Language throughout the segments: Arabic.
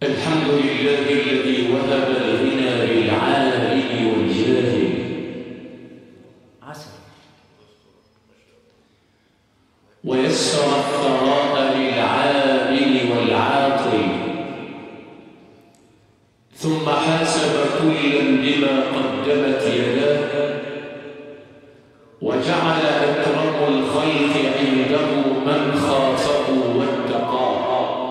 الحمد لله الذي وهب الغنى للعالم والجاهل ويسر الثراء للعامل والعاطل، ثم حاسب كلا بما قدمت يداه، وجعل أكرم الخلق عنده من خافه واتقاه.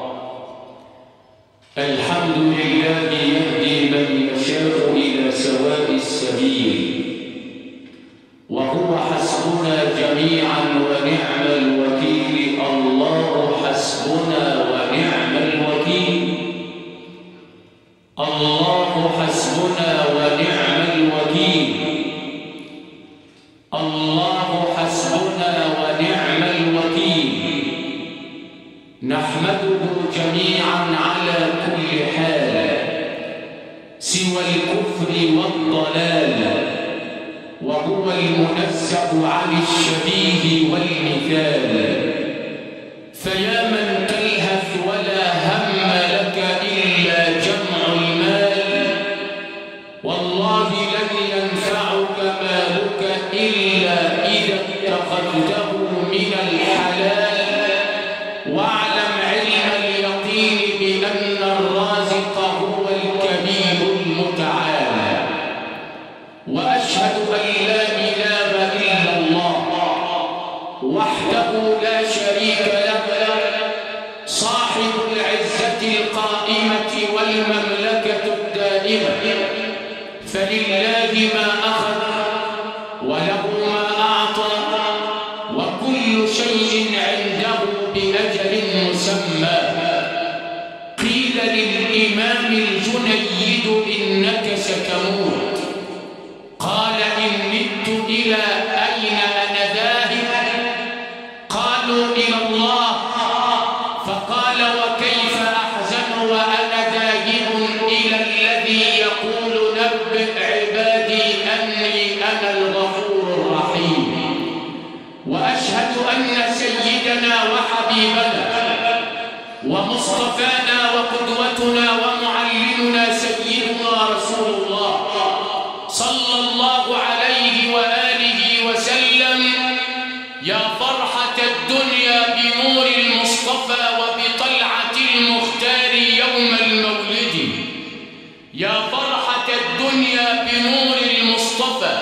الحمد لله يهدي من يشاء إلى سواء السبيل، وهو حسبنا جميعا ونعم الوكيل. الله حسبنا ونعم الوكيل، الله حسبنا ونعم الوكيل، الله حسبنا ونعم الوكيل. نحمده جميعا على كل حال سوى الكفر والضلال، وهو المنزه عن الشبيه والمثال. فيا من تلهث ولا هم لك إلا جمع المال، والله لن ينفعك مالك إلا إذا اتخذته من الحلال. واعلم علم اليقين بأن الرازق هو الكبير المتعال. وأشهد أن لا إله إلا الله وحده لا شريك له، صاحب العزة القائمة والمملكة الدائمة. فلله ما أخذ وله ما أعطى، وكل شيء عنده بأجل مسمى. قيل للإمام الجنيد إنك ستموت، قال إن مت إلى أين أنا ذاهب؟ قالوا إلى الله. فقال وكيف أحزن وأنا ذاهب إلى الذي يقول نبئ عبادي أني أنا الغفور الرحيم. وأشهد أن سيدنا وحبيبنا ومصطفانا وقدوتنا ومعلمنا سيدنا رسول الله صلى الله عليه وآله وسلم. يا فرحة الدنيا بنور المصطفى وبطلعة المختار يوم المولد، يا فرحة الدنيا بنور المصطفى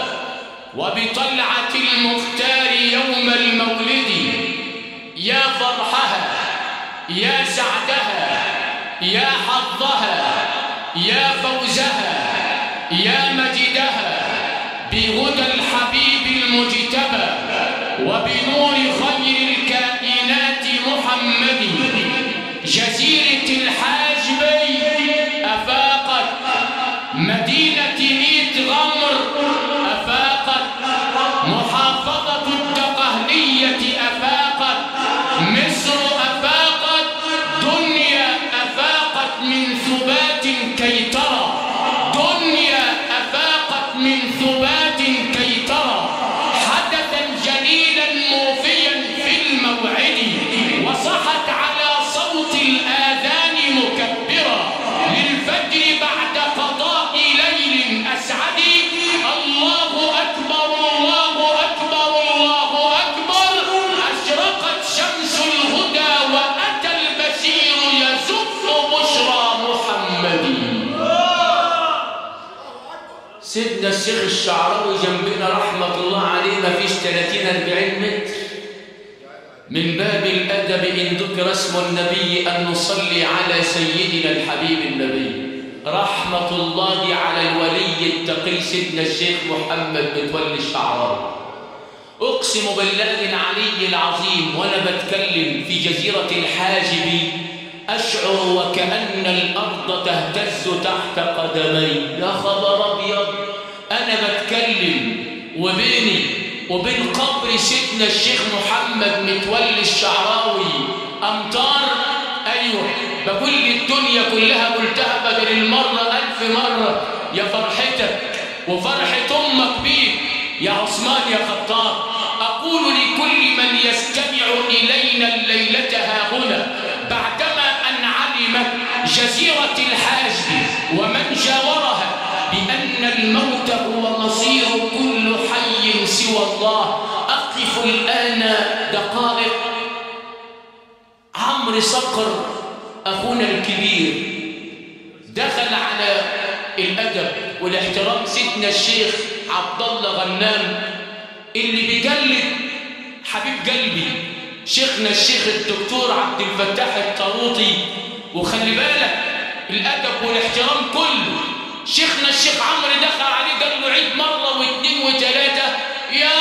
وبطلعة المختار يوم المولد. يا فرحها، يا سعدها، يا حظها، يا فوزها، يا مجدها بهدى الحبيب المجتبى وبنور خير الكائنات محمد. جزيرة الحاجبي أفاقت، مدينة ميت غمر أفاقت، محافظة الدقهلية أفاقت، مصر أفاقت، دنيا أفاقت من ثبات كي ترى، دنيا أفاقت من ثبات كي ترى حدثا جليلا موفيا في الموعد. وصحت على صوت الآذان مكبرة للفجر بعد قضاء ليل أسعد. الله أكبر، الله أكبر، الله أكبر. أشرقت شمس الهدى وأتى البشير يزف بشرى محمد. سيدنا الشيخ الشعراوي جنبنا رحمة الله عليه ما فيش 30-40 متر. من باب الأدب إن ذكر اسم النبي أن نصلي على سيدنا الحبيب النبي. رحمة الله على الولي التقي سيدنا الشيخ محمد متولي الشعراوي. أقسم بالله العلي العظيم وأنا بتكلم في جزيرة الحاجب أشعر وكأن الأرض تهتز تحت قدمي. يا خبر أبيض، أنا بتكلم وبيني وبين قبر سيدنا الشيخ محمد متولي الشعراوي أمتار. أيوه، بقول الدنيا كلها قلتها بدل المرة 1000 مرة. يا فرحتك وفرحة أمك بيك يا عثمان يا خطاب. أقول لكل من يستمع إلينا الليلة ها هنا بعدما أن علم جزيرة الحاجب ومن جاورها بأن الموت هو مصير كل حي سوى الله. أقف الآن دقائق. عمرو صقر أخونا الكبير دخل على الأدب والاحترام سيدنا الشيخ عبد الله غنام اللي بيجلد حبيب قلبي شيخنا الشيخ الدكتور عبد الفتاح الطاروطي. وخلي بالك الأدب والاحترام كله. شيخنا الشيخ عمرو دخل عليه قال له عيد مرة واثنين وثلاثة يا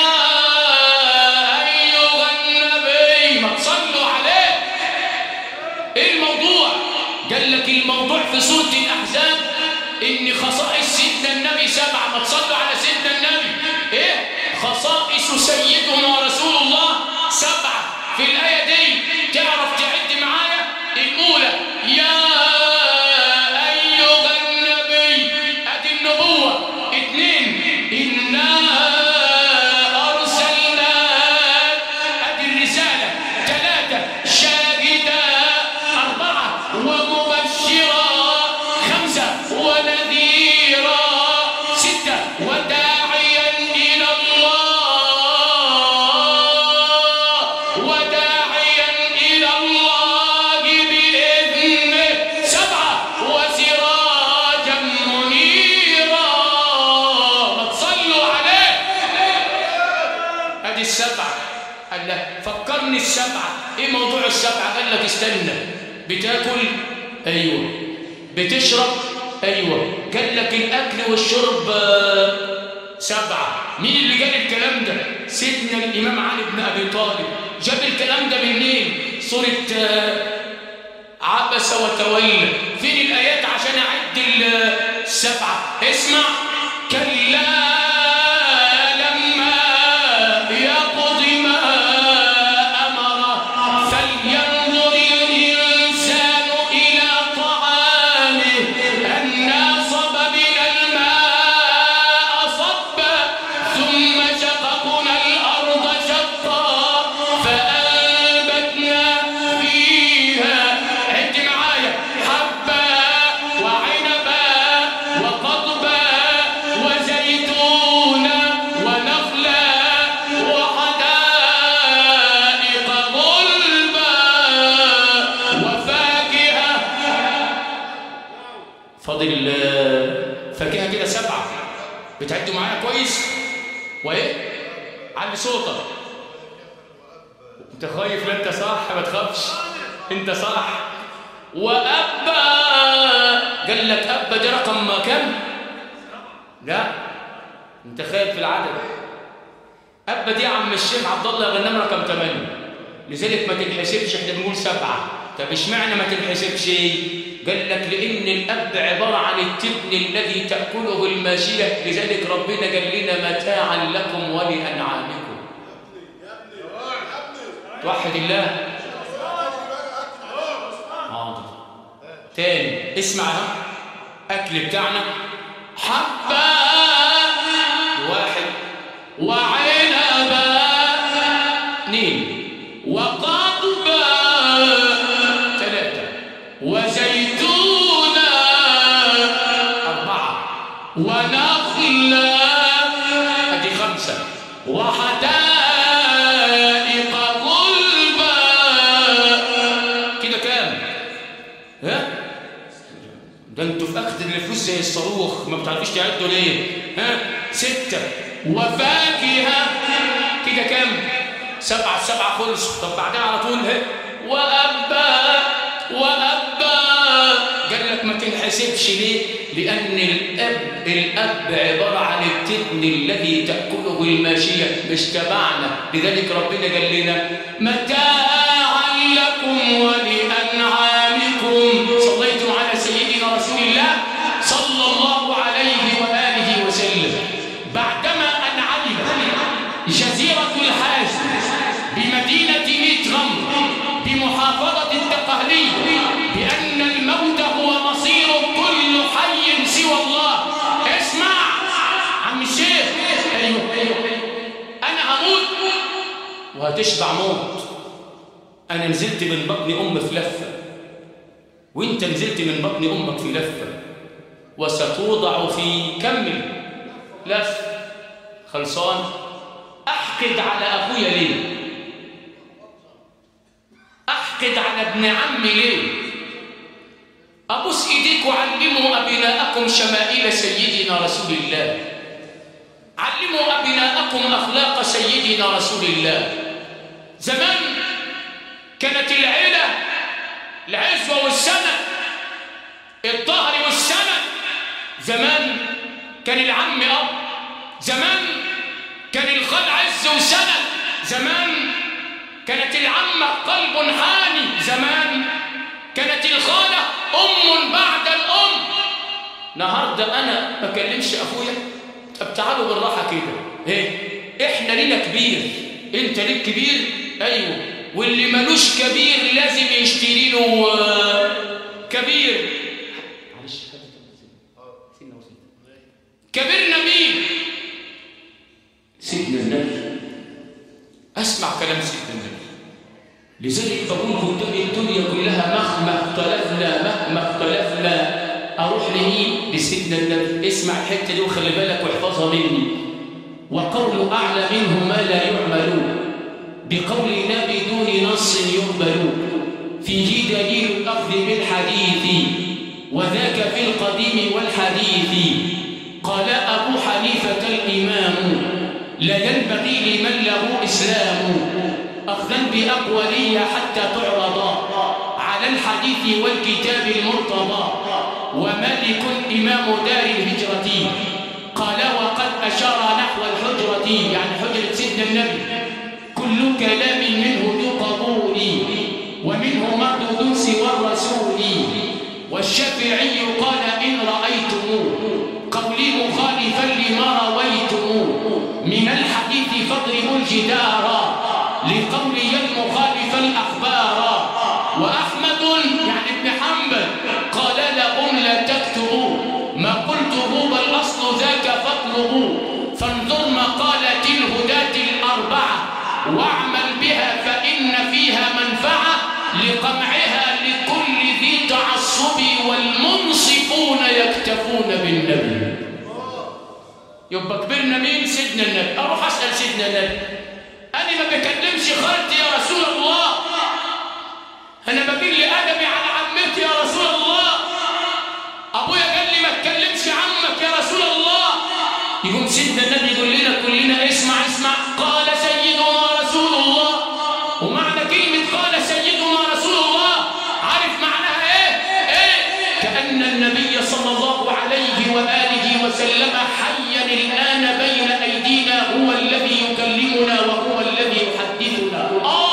أيها النبي ما تصلوا عليه. إيه الموضوع؟ قال لك الموضوع في سورة الأحزاب إن خصائص سيدنا النبي 7. ما تصلوا على سيدنا النبي. إيه؟ خصائص سيدنا رسول الله 7 في الآية دي. تعرف تعد معايا؟ الأولى يا أيها النبي أدي النبوة. 2 إنا أرسلناك أدي الرسالة. 3 شاهدا. 4 ومبشرا. 5 ونذيرا. 6 وداعيا إلى الله. وداعيا إلى الله بإذنه. 7 وسراجا منيرا. ما تصلوا عليه. ادي 7. قال له فكرني 7. ايه موضوع 7؟ قال لك استنى. بتاكل؟ ايوه. بتشرب؟ ايوه. قال لك الاكل والشرب 7. مين اللي قال الكلام ده؟ سيدنا الامام علي بن ابي طالب. جاب الكلام ده منين؟ سوره عبس وتولى. فين الايات عشان اعد 7؟ اسمع. كلا لما يقض ما امره فلينظر الانسان الى طعامه انا صببنا الماء صبا ثم شققنا الارض شقا فانبتنا فيها. عد معايا. حبا وعنبا وقضبا وزيتونا ونخلا وحدائق غلبا وفاكهة. فاضل فاكهة كده 7. بتعدوا معايا كويس؟ وايه؟ علي صوتك. انت خايف؟ لا انت صح، ما تخافش انت صح. وأبا. قال لك أبا ده رقم كم؟ لا انت خايف في العدد. أبا دي يا عم الشيخ عبد الله غنام رقم 8. لذلك ما تنحسبش. احنا بنقول 7. طب اشمعنى ما تنحسبش؟ قال لك لأن الأب عبارة عن التبن الذي تأكله الماشية. لذلك ربنا قال لنا متاعا لكم ولأنعامكم. توحد الله. حاضر. تاني اسمع. أكل بتاعنا حبا 1 وعنبا 2 وقضبا 3 وزيتونا 4 ونخلا ادي 5 وحدائق غلبا. كده كام؟ ها؟ ده انتوا في اخذ الفلوس زي الصاروخ ما بتعرفوش تعدوا ليه؟ ها؟ 6 وفاكهة. كده كام؟ 7. 7 خلص. طب بعدها على طول وأبا. قال لك ما تنحسبش ليه؟ لأن الأب عبارة عن التبن الذي تأكله الماشية مش تبعنا. لذلك ربنا قال لنا متاعا لكم ولأنعامكم. صليتم على سيدنا رسول الله صلى الله عليه وآله وسلم. بعدما أن علم جزيرة الحاجب بمدينة ميت غمر بمحافظة الدقهلية بأن الموت هو مصير كل حي سوى الله. اسمع عم الشيخ. ايوه انا هموت وهتشبع موت. انا نزلت من بطن ام في لفه وانت نزلت من بطن امك في لفه، وستوضع في كمل لف خلصان. احقد على اخويا ليه؟ احقد على ابن عمي ليه؟ ابوس ايديك وعلموا ابناءكم شمائل سيدنا رسول الله، علموا ابناءكم اخلاق سيدنا رسول الله. زمان كانت العيله العزوه والسند، الظهر والسند. زمان كان العم اب، زمان كان الخال عز وسند، زمان كانت العمه قلب حاني، زمان كانت الخاله ام بعد الام. النهارده انا ما اكلمش اخويا، طب تعالوا بالراحه كده، ايه احنا لينا كبير، انت ليك كبير، ايوه، واللي ملوش كبير لازم يشتري له كبير. معلش كبيرنا مين؟ سيدنا النبي. اسمع كلام سيدنا النبي. لذلك بقول قدام الدنيا كلها مهما اختلفنا اروح لمين؟ لسيدنا النبي. اسمع الحته دي وخلي بالك واحفظها مني. وقول اعلى منه ما لا يعمل، بقولنا بدون نص يقبل، فيه دليل الاخذ بالحديث، وذاك في القديم والحديث. قال ابو حنيفه الامام لا ينبغي لمن له اسلام اخذا باقواليه حتى تعرض على الحديث والكتاب المرتضى. ومالك امام دار الهجره قال وقد اشار نحو الحجره، يعني حجره سيدنا النبي، كل كلام منه ذو قبول ومنه مردود سوى الرسول. والشافعي قال ان رايتم قولي مخالفا لما رويتم من الحديث فاضربوا الجدار لقولي المخالف الاخبار. واحمد يعني ابن حنبل قال لهم لا تكتبوا ما قلته بل اصل ذاك فاطلبوا. فانظر مقالة الهداة الاربعه واعمل بها فان فيها منفعه لقمعها لكل ذي تعصب والمنصفون يكتفون بالنبي. يبقى كبرنا مين؟ سيدنا النبي. اروح اسال سيدنا النبي، انا ما بكلمش خالتي يا رسول الله، انا بقول لي ادبي على عمتي يا رسول الله. ابويا قال لي ما تكلمش عمك يا رسول الله. يقوم سيدنا النبي يقول لنا كلنا اسمع قال سيدنا رسول الله. ومعنى كلمه قال سيدنا رسول الله عارف معناها ايه؟ كأن النبي صلى الله عليه واله وسلم حيا الان بين ايدينا، هو الذي يكلمنا وهو الذي يحدثنا.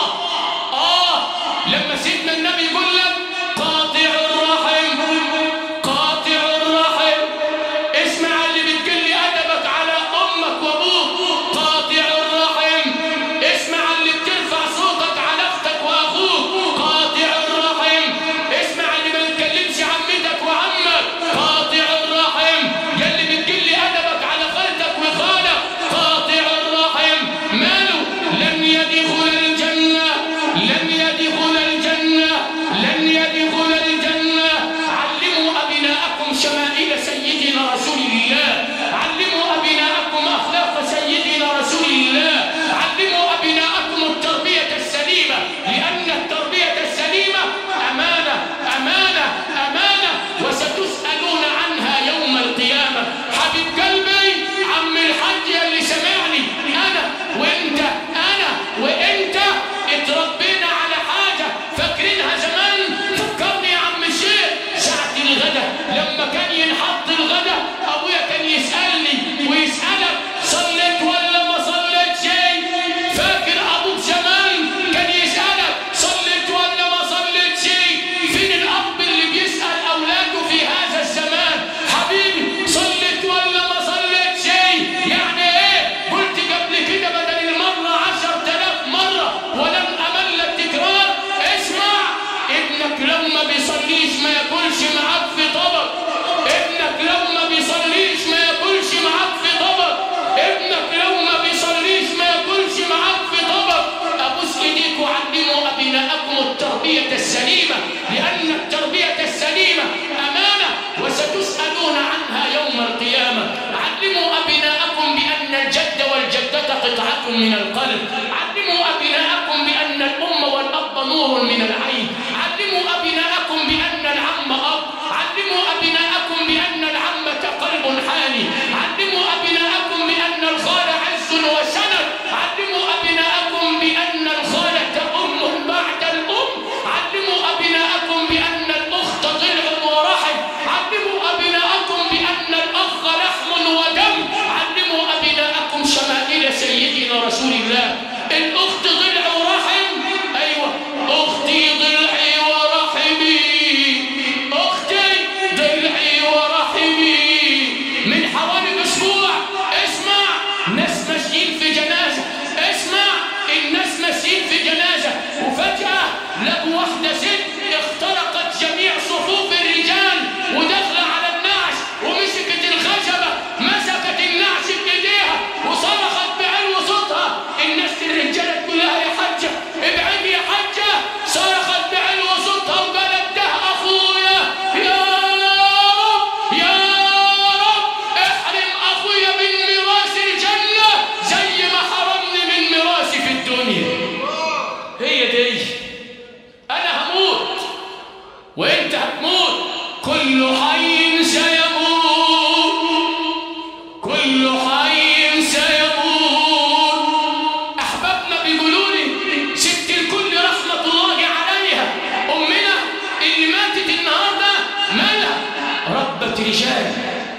لما سيدنا النبي يقول لك قاطع الرحم، قاطع الرحم، اسمع اللي بتقل ادبك على امك وابوك. قاطع الرحم، اسمع اللي بترفع صوتك على اختك واخوك. قاطع الرحم، اسمع اللي ما بتكلمش عمتك وعمك. قاطع الرحم، يلي بتقل ادبك على خالتك وخالك. قاطع الرحم ماله؟ لن يدخل الجنه، لن يدخل الجنه، لن يدخل الجنه. علموا ابناءكم شمائل سيدنا رسول الله، علموا ابناءكم اخلاق سيدنا رسول الله، علموا ابناءكم التربيه السليمه، لان التربيه السليمه امانه امانه امانه، وستسالون عنها يوم القيامه. حبيب قلبي عم الحاج اللي سمعني، انا وانت، انا وانت اتربينا على حاجه فاكرينها زمان. فكرني يا عم الشيخ ساعه الغدا لما كان ينحط الغدا، ابويا كان يسالني ويسالك صليت ولا ما صليتش؟ فاكر ابوك زمان كان يسالك صليت ولا ما صليتش؟ فين الاب اللي بيسال اولاده في هذا الزمان؟ حبيبي صليت ولا ما صليتش؟ يعني ايه؟ قلت قبل كده بدل المره 10,000 مره ولن امل التكرار. اسمع، ابنك لو ما بيصليش ما ياكلش معاك في طبق، ابنك لو من القلب. علموا أبناءكم بأن الأم والأب نور من العين. علموا أبناءكم بأن العم أب. علموا أبناءكم بأن العمة قلب حاني. علموا أبناءكم بأن الخال عز وسند. علموا أبناءكم بأن الخالة أم بعد الأم. علموا أبناءكم بأن الأخت ضلع ورحم. علموا أبناءكم بأن الأخ لحم ودم. علموا أبناءكم شمائل سيدنا رسول الله. الأخت ضلع ورحم، أيوة أختي ضلعي ورحمي، أختي ضلعي ورحمي. من حوالي أسبوع اسمع ناس ماشيين في جنازة، اسمع الناس ماشيين في جنازة وفجأة لقوا واحدة ست اخترقت جميع صفوف الرجال وداخلة على النعش ومسكت الخشبة، مسكت النعش بإيديها وصرخت بعلو صوتها. الناس الرجالة كلها يا حجة ابعدي يا حجة، صرخت بعلو صوتها وقالت ده أخويا، يا رب يا رب احرم أخويا من ميراث الجنة زي ما حرمني من ميراثي في الدنيا. هي دي أنا هموت وإنت هتموت، كل حي سيموت، كل حي سيموت. أحبابنا بيقولوا لي ست الكل رحمة الله عليها أمنا اللي ماتت النهارده مالها؟ ربة رجال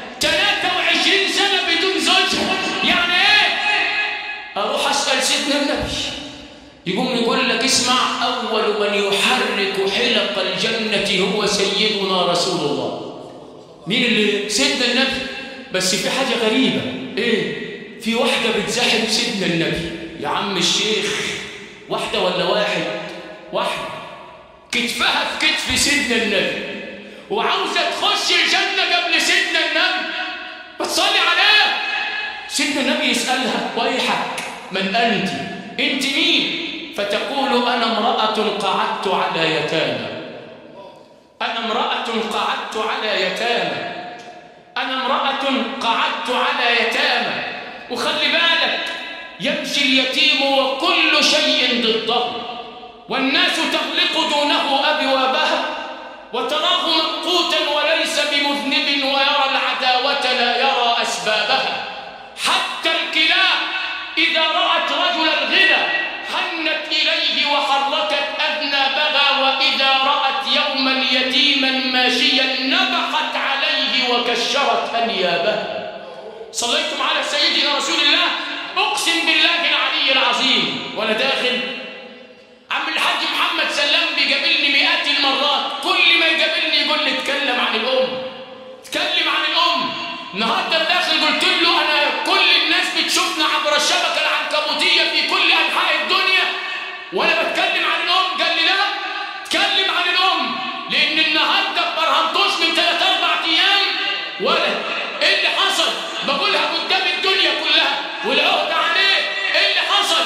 23 سنة بدون زوجها. يعني إيه؟ أروح أسأل سيدنا النبي يقوم يقول لك اسمع، أول من يحرك حلق الجنة هو سيدنا رسول الله. مين اللي؟ سيدنا النبي. بس في حاجة غريبة، إيه؟ في واحدة بتزاحم سيدنا النبي. يا عم الشيخ واحدة ولا واحد؟ واحدة كتفها في كتف سيدنا النبي وعاوزة تخش الجنة قبل سيدنا النبي. بتصلي عليه. سيدنا النبي يسألها ويحك من أنت؟ أنت مين؟ فتقول أنا امرأة قعدت على يتامى، أنا امرأة قعدت على يتامى، أنا امرأة قعدت على يتامى. وخلي بالك يمشي اليتيم وكل شيء ضده، والناس تغلق دونه أبوابها وتراه ممقوتا وليس بمذنب ويرى العداوة لا يرى أسبابها. حتى الكلاب إذا رأت رجل الغنى حنت إليه وحركت أذنابها، وإذا رأت يوما يتيما ماشيا نبحت عليه وكشرت أنيابها. صليتم على سيدنا رسول الله؟ أقسم بالله العلي العظيم وأنا داخل عم الحاج محمد سلام بيقابلني مئات المرات، كل ما يقابلني يقول لي اتكلم عن الأم، اتكلم عن الأم. النهارده داخل قلت له أنا كل الناس بتشوفنا عبر الشبكة العنكبوتية في كل أنحاء الدنيا وأنا بتكلم عن الأم. قال لي لا اتكلم عن الأم، لأن النهارده برهنتوش من 3-4 أيام ولا إيه اللي حصل؟ بقولها قدام الدنيا كلها والعهد عليه. إيه اللي حصل؟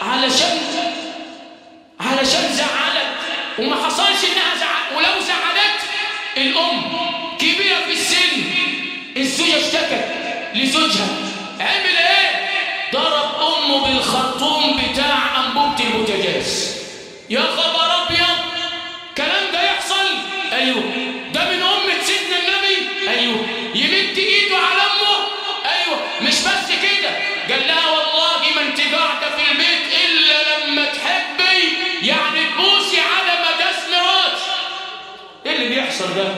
علشان زعلت وما حصلش إنها زعلت، ولو زعلت الأم كبيرة في السن، الزوجة اشتكت لزوجها عمل ايه؟ ضرب امه بالخرطوم بتاع انبوبة البوتاجاز. يا خبر ابيض، الكلام ده يحصل؟ ايوه. ده من امة سيدنا النبي؟ ايوه. يمد ايده على امه؟ ايوه. مش بس كده، قال لها والله ما انت قاعده في البيت الا لما تحبي يعني تبوسي على مداس مراتي. ايه اللي بيحصل ده؟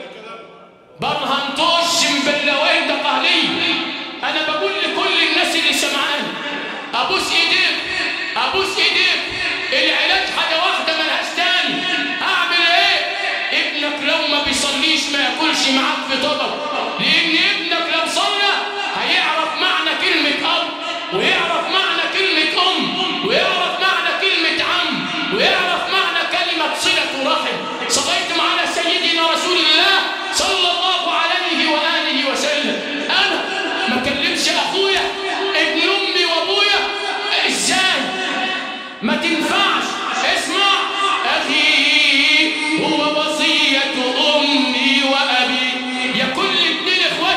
برهنتوش مبلوين ده قهلي. انا بقول لكل الناس اللي سمعاني ابوس ايديك، ابوس ايديك، العلاج حاجه واحده ملهاش تاني. اعمل ايه؟ ابنك لو ما بيصليش ما ياكلش معاك في طبق، لان ابنك لو صلى هيعرف معنى كلمه اب، ويعرف معنى كلمه ام، ويعرف معنى كلمه عم، ويعرف معنى كلمه صله رحم. صليتم على سيدنا رسول الله صلى الله عليه وآله وسلم. أنا ما كلمش أخويا ابن أمي وأبويا إزاي؟ ما تنفعش. اسمع، أخي هو وصية أمي وأبي. يا كل 2 إخوات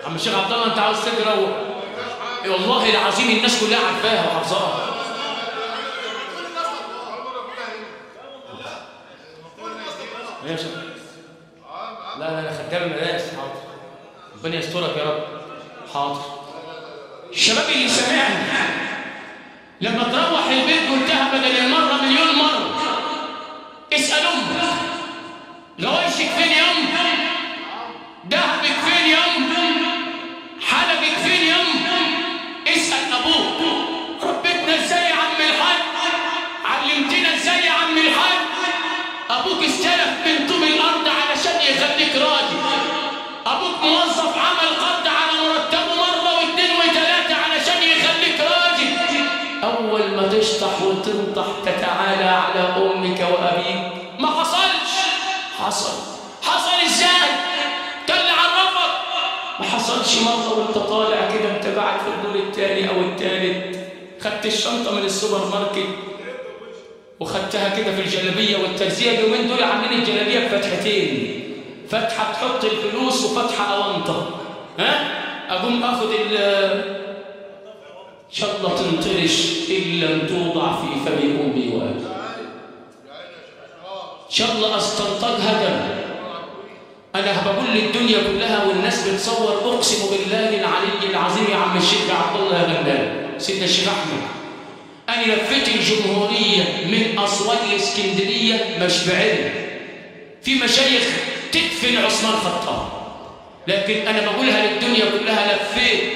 عم الشيخ عبد الله انت عاوز تجرى والله العظيم الناس كلها عارفاها وحافظاها. يا شيخ لا خدام المدارس. حاضر ربنا يسترك يا رب. حاضر. الشباب اللي سمعني لما تروح البيت قلتها بدل المره مليون مره، اسال امك غوايشك فين يا ام؟ دهبك فين يا ام؟ حلقك فين يا ام؟ اسال ابوك ربيتنا ازاي يا عم الحاج؟ علمتنا ازاي يا عم الحاج؟ ابوك استلف من طوب الارض علشان يخليك راجل. ابوك موظف عمل قرض على مرتبه مره واثنين وثلاثه علشان يخليك راجل. اول ما تشطح وتنطح تتعالى على امك وابيك. ما حصلش. حصل ازاي؟ ده اللي عرفك. ما حصلش مره وانت طالع كده انت قاعد في الدور الثاني او الثالث، خدت الشنطه من السوبر ماركت وخدتها كده في الجلابيه والترزيه. اليومين دول عاملين الجلابيه بفتحتين، فتحه تحط الفلوس وفتحه اونطه. اقوم اخد ان شاء الله تنطرش ان لم توضع في فم امي وابي. ان شاء الله استنطقها دم. انا بقول للدنيا كلها والناس بتصور، اقسم بالله العلي العظيم يا عم الشيخ عبد الله يا غلال سيدنا الشيخ احمد، انا لفيت الجمهوريه من اسوان لاسكندريه مش بعلم. في مشايخ تدفن عثمان خطاب، لكن انا بقولها للدنيا كلها، لفيت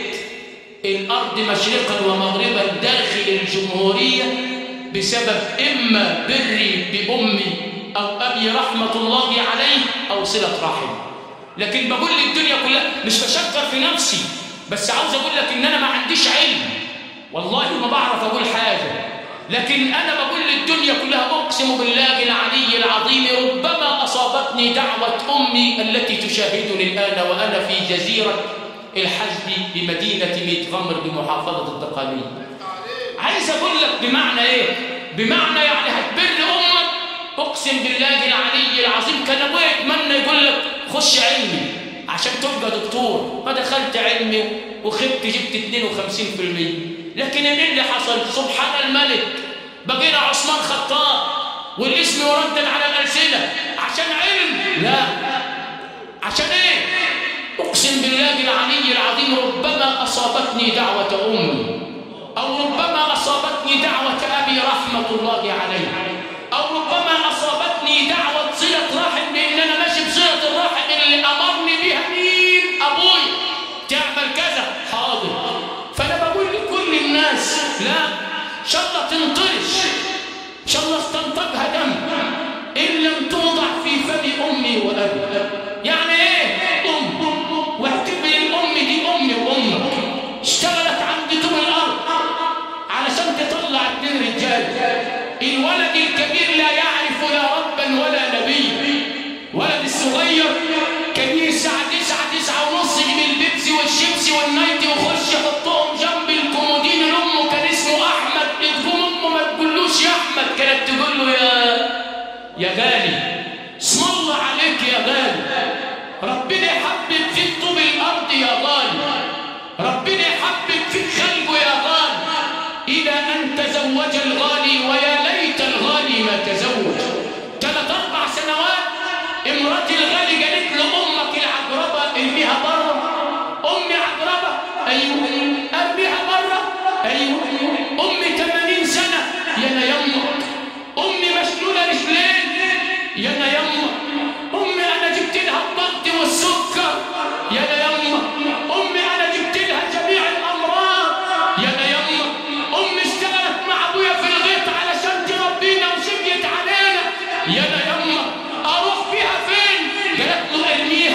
الارض مشرقا ومغربا داخل الجمهوريه بسبب اما بري بامي او ابي رحمه الله عليه او صله رحم. لكن بقول للدنيا كلها، مش بشكر في نفسي، بس عاوز اقول لك ان انا ما عنديش علم، والله ما بعرف اقول حاجه، لكن انا بقول للدنيا كلها اقسم بالله العلي العظيم ربما اصابتني دعوه امي التي تشاهدني الان وانا في جزيره الحجب بمدينه ميت غمر بمحافظه الدقهليه. عايز اقول لك بمعنى ايه؟ بمعنى يعني هتبر امك. اقسم بالله العلي العظيم كان ابويا يتمنى يقول لك خش علمي عشان تبقى دكتور، ما دخلت علمي وخبت جبت 52%. لكن ايه اللي حصل؟ سبحان الملك، بقينا عثمان خطاب والاسم يردد على الالسنه عشان علم. لا، عشان ايه؟ اقسم بالله العلي العظيم ربما اصابتني دعوه امي، او ربما اصابتني دعوه ابي رحمه الله عليه، او ربما اصابتني دعوه صله رحم، لان انا ماشي بصله الرحم اللي امرني بها مين؟ ابوي. تعمل كذا حاضر. فانا بقول لكل الناس لا، ان شاء الله تنطرش، ان شاء الله استنطقها دم ان لم توضع في فم امي وابي. يعني ايه ام؟ واعتبر الام دي امي وامك، اشتغلت عند طوب الارض علشان تطلع 2 رجال. الولد الكبير لا يعرف لا ربا ولا نبي، ولد الصغير كان الساعه 9:09:30 يجيب البيبسي والشيبسي والنايتي ويخش يحطهم جنب الكومودين. لامه كان اسمه احمد، تقوم امه ما تقولوش يا احمد، كانت تقول له يا غالي، اسم الله عليك يا غالي، ربنا يحبب فيك طوب الارض يا غالي، ربنا يحبب فيك خلقه يا غالي، الى ان تزوج الغالي ويا ليت الغالي ما تزوج. 3-4 سنوات امرأة الغالي قالت له امك العقربه ارميها بره. امي عقربه؟ ايوه. ارميها بره؟ ايوه. امي 80 سنه؟ يا يمك. امي مشلوله رجلين؟ يا يمك. امي انا جبت لها الضغط والسكر؟ يا يمك. امي انا جبت لها جميع الامراض؟ يا يمك. امي اشتغلت مع ابويا في الغيط علشان تربينا وشقيت علينا؟ يا يمك. اروح بيها فين؟ قالت له ارميها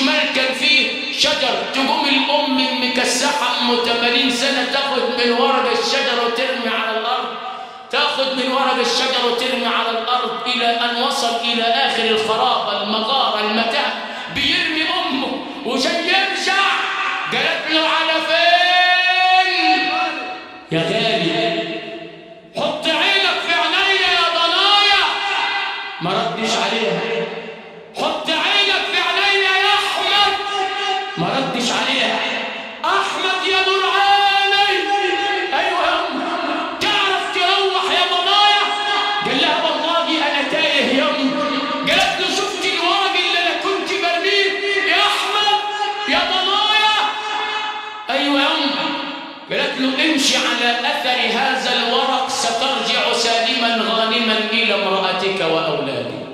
شمال كان فيه شجر، تقوم الأم مكسحة أم 80 سنة تاخد من ورق الشجر وترمي على الأرض، تاخد من ورق الشجر وترمي على الأرض إلى أن وصل إلى آخر الخرابة المغارة المتاع، بيرمي أمه وجاي يرجع، قالت له على فين يا غالي؟ حط عينك في عينيا يا ضنايا. ما ردش عليها. حط عينك في عينيا يا أحمد. ما ردش عليها. أحمد يا نور عيني. أيوة يا أم، تعرف تروح يا ضنايا؟ قال لها والله أنا تايه يا أم. قالت له شفت الورق اللي أنا كنت برميه يا أحمد يا ضنايا؟ أيوة يا أم. قالت له امشي على أثر هذا الورق سترجع سالما غانما إلى امرأتك وأولادك.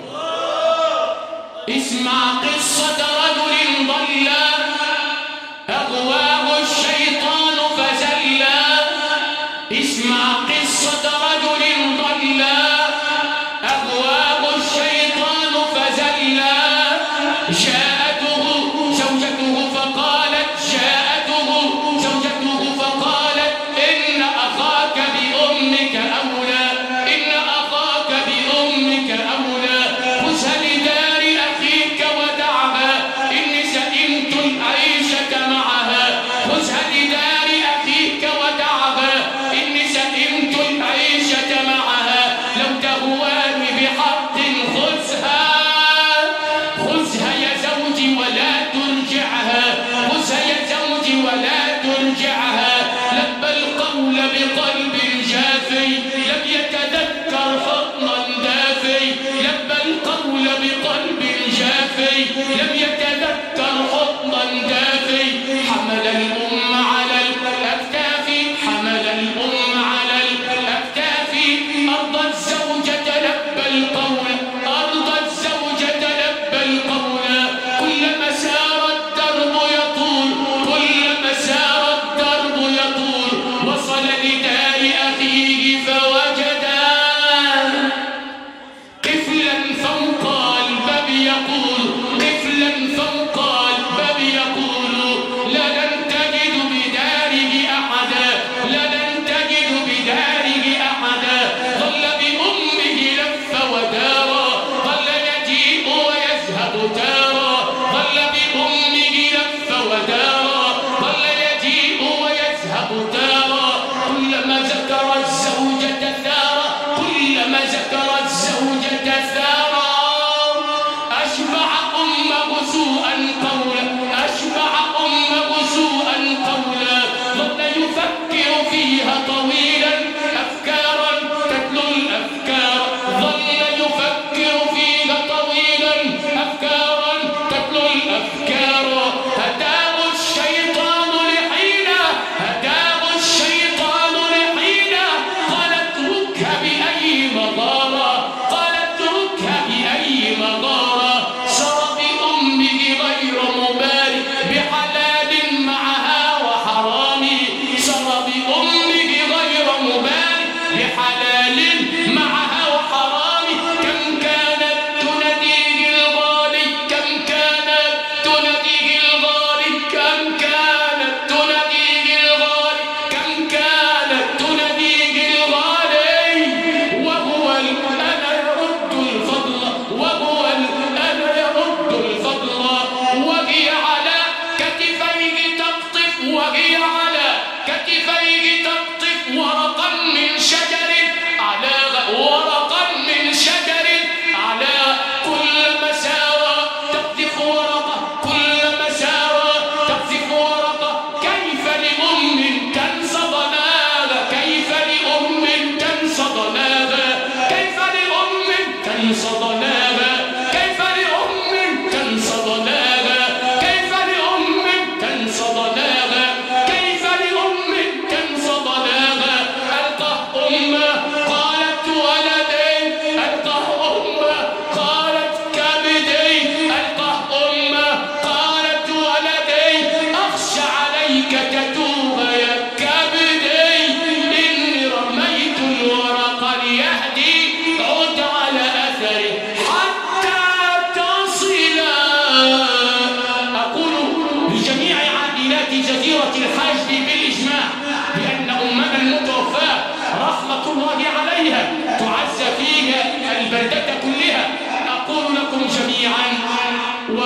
اسمع قصة رجل ضل أغواه الشيطان فزلا. اسمع قصة رجل ضل أغواه الشيطان فزلا. جاءته زوجته فقالت إن أخاك بأمك أولى، إن أخاك بأمك أولى. خذها لدار أخيك ودعها إني سئمت العيشة معها. خذها لدار أخيك ودعها إني سئمت العيشة معها. لو تهوان بحق خذها يا زوجي ولا ترجعها. خذها يا زوجي ولا ترجعها. لبى القول بقلب جافي لم يتذكر حضنا دافي. لبى القول بقلب جافي لم يتذكر حضنا دافي. حمل الأم على الأكتاف، حمل الأم على الأكتاف. أرضى الزوجة لبى القول، أرضى الزوجة لبى القول. كلما سار الدرب يطول، كلما سار الدرب يطول. وصل لدار أخيه فوجدا قفلا فوق الباب يقول، قفلا فوق الباب يقول. لن تجد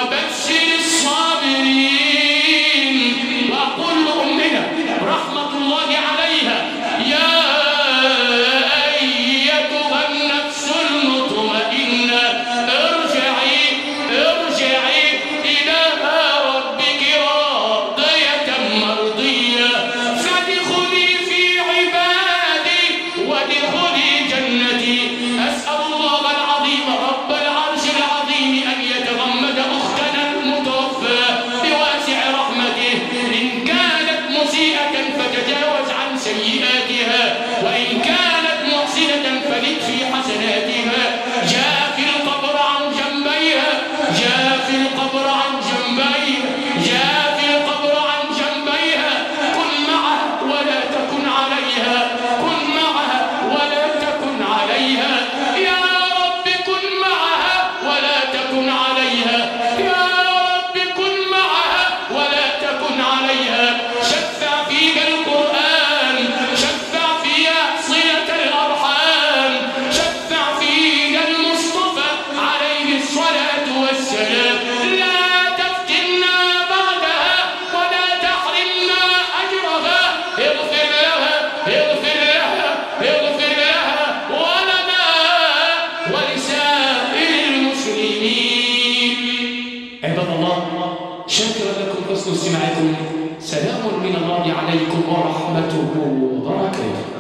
وبشر الصابرين. وأقول لأمنا رحمة الله عليها: يا أيتها النفس المطمئنة ارجعي إلى ربك راضية مرضية فادخلي في عبادي وادخلي جنتي. أسأل الله العظيم رب العرش العظيم أن يتغمد أختنا المتوفى بواسع رحمته. إن كانت مسيئة فتجاوز عن سيئاتها، وإن كانت محسنة فلد في حسناتها. جاء في القبر عن جنبيها، جاء في القبر عن جنبيها، جاء في القبر عن جنبيها. كن معها ولا تكن عليها، كن معها ولا تكن عليها. يا رب كن معها ولا تكن عليها، يا رب كن معها ولا تكن عليها. شفع فيها القرآن، شفع فيها صلة الأرحام، شفع فيها المصطفى عليه الصلاة والسلام. لا تفتنا بعدها ولا تحرمنا أجرها. اغفر لها، اغفر لها، اغفر لها ولنا ولسائر المسلمين. عباد الله، شاكرا لكم حسن استماعكم. سلام من الله عليكم ورحمته وبركاته.